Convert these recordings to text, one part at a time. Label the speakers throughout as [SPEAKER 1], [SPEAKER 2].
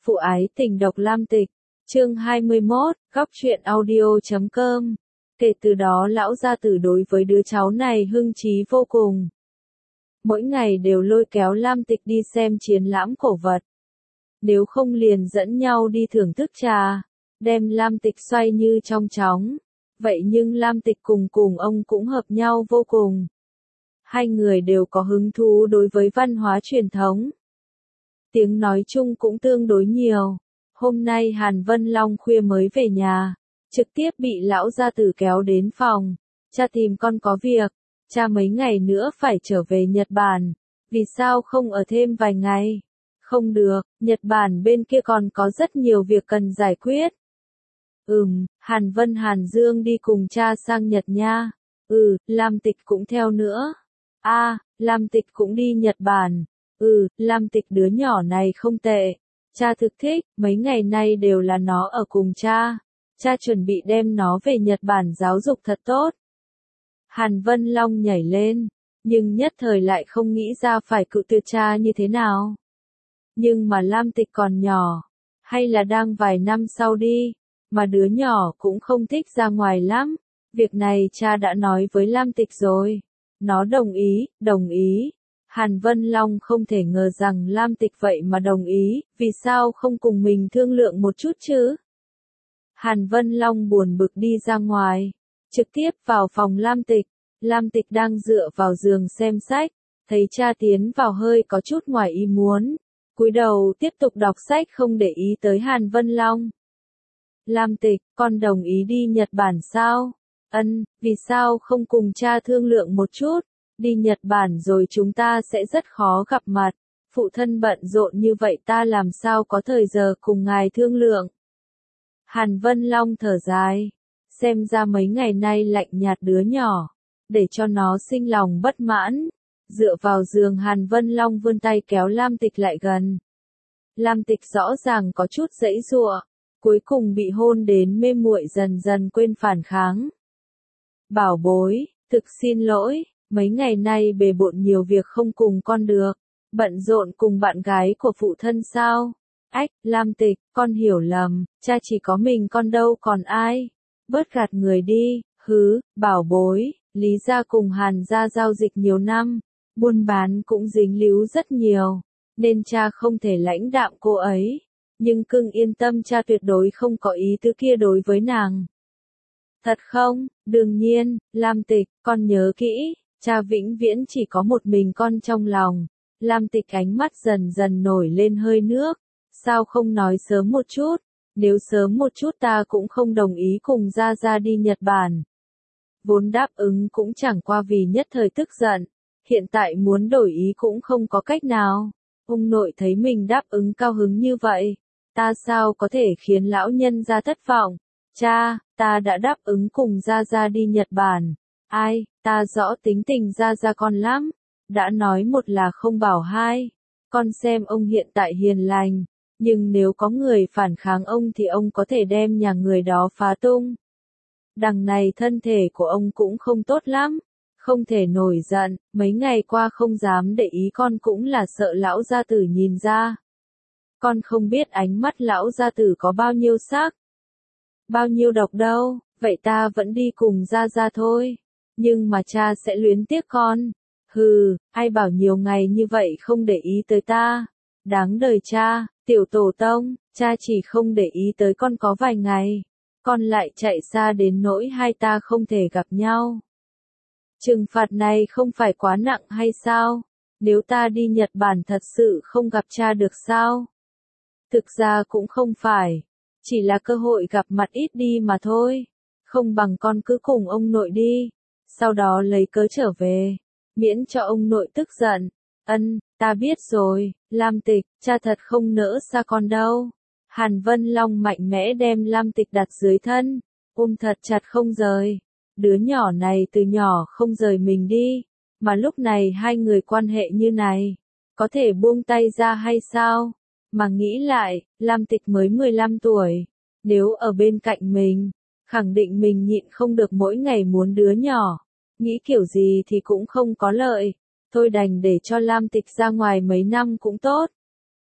[SPEAKER 1] Phụ ái tình độc Lam Tịch, chương 21, góc truyện audio.com. Kể từ đó lão gia tử đối với đứa cháu này hưng trí vô cùng. Mỗi ngày đều lôi kéo Lam Tịch đi xem triển lãm cổ vật. Nếu không liền dẫn nhau đi thưởng thức trà, đem Lam Tịch xoay như trong chóng. Vậy nhưng Lam Tịch cùng ông cũng hợp nhau vô cùng. Hai người đều có hứng thú đối với văn hóa truyền thống. Tiếng nói chung cũng tương đối nhiều. Hôm nay Hàn Vân Long khuya mới về nhà, trực tiếp bị lão gia tử kéo đến phòng. Cha tìm con có việc, cha mấy ngày nữa phải trở về Nhật Bản, vì sao không ở thêm vài ngày? Không được, Nhật Bản bên kia còn có rất nhiều việc cần giải quyết. Hàn Vân Hàn Dương đi cùng cha sang Nhật nha. Lam Tịch cũng theo nữa. Lam Tịch cũng đi Nhật Bản. Lam Tịch đứa nhỏ này không tệ. Cha thực thích, mấy ngày nay đều là nó ở cùng cha. Cha chuẩn bị đem nó về Nhật Bản giáo dục thật tốt. Hàn Vân Long nhảy lên, nhưng nhất thời lại không nghĩ ra phải cự tuyệt cha như thế nào. Nhưng mà Lam Tịch còn nhỏ, hay là đang vài năm sau đi, mà đứa nhỏ cũng không thích ra ngoài lắm. Việc này cha đã nói với Lam Tịch rồi. Nó đồng ý. Hàn Vân Long không thể ngờ rằng Lam Tịch vậy mà đồng ý, vì sao không cùng mình thương lượng một chút chứ? Hàn Vân Long buồn bực đi ra ngoài, trực tiếp vào phòng Lam Tịch. Lam Tịch đang dựa vào giường xem sách, thấy cha tiến vào hơi có chút ngoài ý muốn. Cúi đầu tiếp tục đọc sách không để ý tới Hàn Vân Long. Lam Tịch, con đồng ý đi Nhật Bản sao? Vì sao không cùng cha thương lượng một chút? Đi Nhật Bản rồi chúng ta sẽ rất khó gặp mặt. Phụ thân bận rộn như vậy ta làm sao có thời giờ cùng ngài thương lượng? Hàn Vân Long thở dài. Xem ra mấy ngày nay lạnh nhạt đứa nhỏ, để cho nó sinh lòng bất mãn. Dựa vào giường Hàn Vân Long vươn tay kéo Lam Tịch lại gần. Lam Tịch rõ ràng có chút giãy giụa, cuối cùng bị hôn đến mê muội dần dần quên phản kháng. Bảo bối, thực xin lỗi, mấy ngày nay bề bộn nhiều việc không cùng con được, bận rộn cùng bạn gái của phụ thân sao? Lam Tịch, con hiểu lầm, cha chỉ có mình con đâu còn ai? Bớt gạt người đi, bảo bối, Lý gia cùng Hàn gia giao dịch nhiều năm, buôn bán cũng dính líu rất nhiều, nên cha không thể lãnh đạm cô ấy. Nhưng cưng yên tâm, cha tuyệt đối không có ý tứ kia đối với nàng. Thật không? Đương nhiên, Lam Tịch, con nhớ kỹ, cha vĩnh viễn chỉ có một mình con trong lòng. Lam Tịch ánh mắt dần dần nổi lên hơi nước. Sao không nói sớm một chút? Nếu sớm một chút ta cũng không đồng ý cùng Gia Gia đi Nhật Bản. Vốn đáp ứng cũng chẳng qua vì nhất thời tức giận. Hiện tại muốn đổi ý cũng không có cách nào. Ông nội thấy mình đáp ứng cao hứng như vậy, ta sao có thể khiến lão nhân gia thất vọng? Cha, ta đã đáp ứng cùng Gia Gia đi Nhật Bản. Ta rõ tính tình Gia Gia con lắm. Đã nói một là không bảo hai. Con xem ông hiện tại hiền lành, nhưng nếu có người phản kháng ông thì ông có thể đem nhà người đó phá tung. Đằng này thân thể của ông cũng không tốt lắm, không thể nổi giận, mấy ngày qua không dám để ý con cũng là sợ lão gia tử nhìn ra. Con không biết ánh mắt lão gia tử có bao nhiêu sắc, bao nhiêu độc đâu, vậy ta vẫn đi cùng Gia Gia thôi. Nhưng mà cha sẽ luyến tiếc con. Ai bảo nhiều ngày như vậy không để ý tới ta. Đáng đời cha, tiểu tổ tông, cha chỉ không để ý tới con có vài ngày. Con lại chạy xa đến nỗi hai ta không thể gặp nhau. Trừng phạt này không phải quá nặng hay sao? Nếu ta đi Nhật Bản thật sự không gặp cha được sao? Thực ra cũng không phải. Chỉ là cơ hội gặp mặt ít đi mà thôi. Không bằng con cứ cùng ông nội đi. Sau đó lấy cớ trở về. Miễn cho ông nội tức giận. Ta biết rồi, Lam Tịch, cha thật không nỡ xa con đâu. Hàn Vân Long mạnh mẽ đem Lam Tịch đặt dưới thân, ôm thật chặt không rời. Đứa nhỏ này từ nhỏ không rời mình đi, mà lúc này hai người quan hệ như này, có thể buông tay ra hay sao? Mà nghĩ lại, Lam Tịch mới 15 tuổi, nếu ở bên cạnh mình, khẳng định mình nhịn không được mỗi ngày muốn đứa nhỏ. Nghĩ kiểu gì thì cũng không có lợi, thôi đành để cho Lam Tịch ra ngoài mấy năm cũng tốt.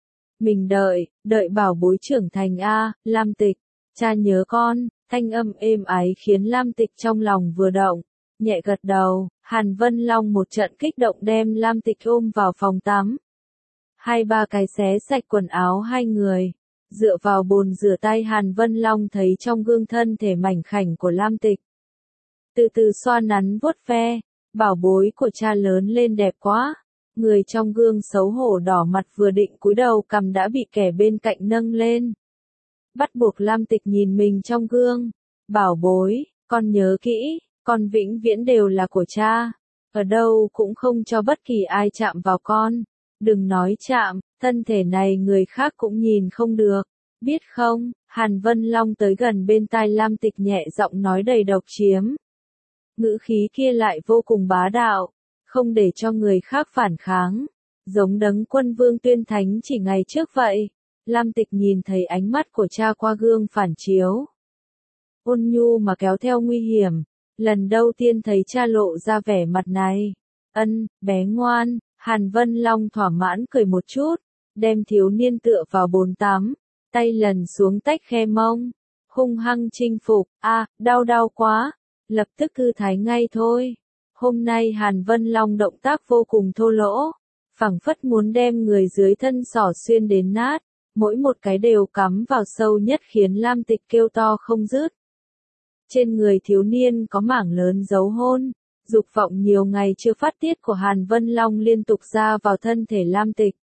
[SPEAKER 1] Mình đợi bảo bối trưởng thành a, Lam Tịch, cha nhớ con, thanh âm êm ái khiến Lam Tịch trong lòng vừa động, nhẹ gật đầu, Hàn Vân Long một trận kích động đem Lam Tịch ôm vào phòng tắm. Hai ba cái xé sạch quần áo hai người, dựa vào bồn rửa tay Hàn Vân Long thấy trong gương thân thể mảnh khảnh của Lam Tịch. Từ từ xoa nắn vuốt ve, bảo bối của cha lớn lên đẹp quá. Người trong gương xấu hổ đỏ mặt vừa định cúi đầu cằm đã bị kẻ bên cạnh nâng lên. Bắt buộc Lam Tịch nhìn mình trong gương. Bảo bối, con nhớ kỹ, con vĩnh viễn đều là của cha. Ở đâu cũng không cho bất kỳ ai chạm vào con. Đừng nói chạm, thân thể này người khác cũng nhìn không được. Biết không, Hàn Vân Long tới gần bên tai Lam Tịch nhẹ giọng nói đầy độc chiếm. Ngữ khí kia lại vô cùng bá đạo, không để cho người khác phản kháng, giống Đấng Quân Vương tuyên thánh chỉ ngày trước vậy. Lam Tịch nhìn thấy ánh mắt của cha qua gương phản chiếu. Ôn nhu mà kéo theo nguy hiểm, lần đầu tiên thấy cha lộ ra vẻ mặt này. Ân, bé ngoan, Hàn Vân Long thỏa mãn cười một chút, đem thiếu niên tựa vào bồn tắm, tay lần xuống tách khe mông, hung hăng chinh phục, đau quá, lập tức thư thái ngay thôi. Hôm nay Hàn Vân Long động tác vô cùng thô lỗ, phảng phất muốn đem người dưới thân xỏ xuyên đến nát, mỗi một cái đều cắm vào sâu nhất khiến Lam Tịch kêu to không dứt. Trên người thiếu niên có mảng lớn dấu hôn, dục vọng nhiều ngày chưa phát tiết của Hàn Vân Long liên tục ra vào thân thể Lam Tịch.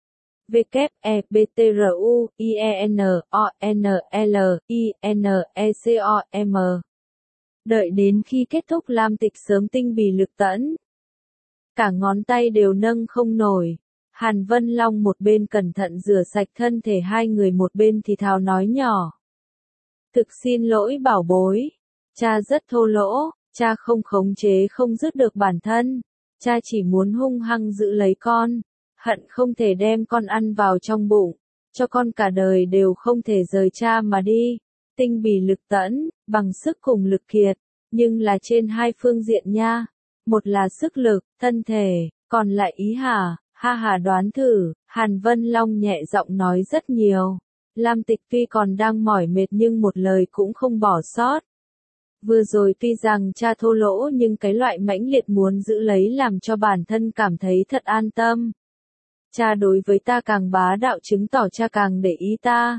[SPEAKER 1] W-E-B-T-R-U-I-E-N-O-N-L-I-N-E-C-O-M. Đợi đến khi kết thúc Lam Tịch sớm tinh bì lực tẫn. Cả ngón tay đều nâng không nổi. Hàn Vân Long một bên cẩn thận rửa sạch thân thể hai người một bên thì thào nói nhỏ. Thực xin lỗi bảo bối. Cha rất thô lỗ, cha không khống chế không dứt được bản thân. Cha chỉ muốn hung hăng giữ lấy con. Hận không thể đem con ăn vào trong bụng. Cho con cả đời đều không thể rời cha mà đi. Tinh bì lực tẫn, bằng sức cùng lực kiệt, nhưng là trên hai phương diện nha. Một là sức lực, thân thể, còn lại ý hả, ha hà đoán thử, Hàn Vân Long nhẹ giọng nói rất nhiều. Lam Tịch tuy còn đang mỏi mệt nhưng một lời cũng không bỏ sót. Vừa rồi tuy rằng cha thô lỗ nhưng cái loại mãnh liệt muốn giữ lấy làm cho bản thân cảm thấy thật an tâm. Cha đối với ta càng bá đạo chứng tỏ cha càng để ý ta.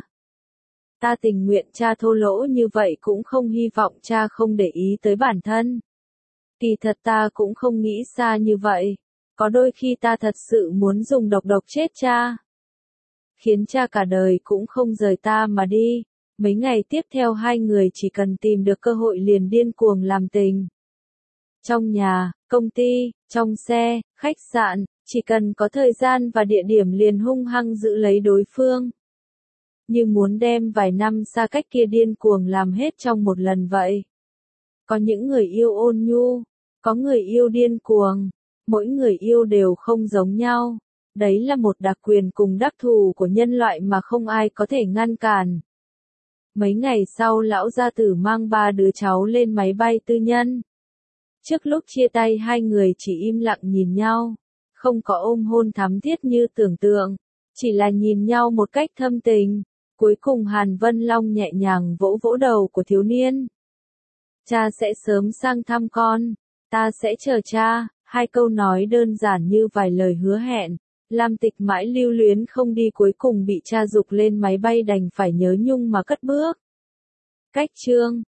[SPEAKER 1] Ta tình nguyện cha thô lỗ như vậy cũng không hy vọng cha không để ý tới bản thân. Kỳ thật ta cũng không nghĩ xa như vậy. Có đôi khi ta thật sự muốn dùng độc chết cha. Khiến cha cả đời cũng không rời ta mà đi. Mấy ngày tiếp theo hai người chỉ cần tìm được cơ hội liền điên cuồng làm tình. Trong nhà, công ty, trong xe, khách sạn, chỉ cần có thời gian và địa điểm liền hung hăng giữ lấy đối phương. Như muốn đem vài năm xa cách kia điên cuồng làm hết trong một lần vậy. Có những người yêu ôn nhu, có người yêu điên cuồng, mỗi người yêu đều không giống nhau. Đấy là một đặc quyền cùng đặc thù của nhân loại mà không ai có thể ngăn cản. Mấy ngày sau lão gia tử mang 3 đứa cháu lên máy bay tư nhân. Trước lúc chia tay hai người chỉ im lặng nhìn nhau, không có ôm hôn thắm thiết như tưởng tượng, chỉ là nhìn nhau một cách thâm tình. Cuối cùng Hàn Vân Long nhẹ nhàng vỗ vỗ đầu của thiếu niên. Cha sẽ sớm sang thăm con, ta sẽ chờ cha, hai câu nói đơn giản như vài lời hứa hẹn. Lam Tịch mãi lưu luyến không đi cuối cùng bị cha giục lên máy bay đành phải nhớ nhung mà cất bước. Cách chương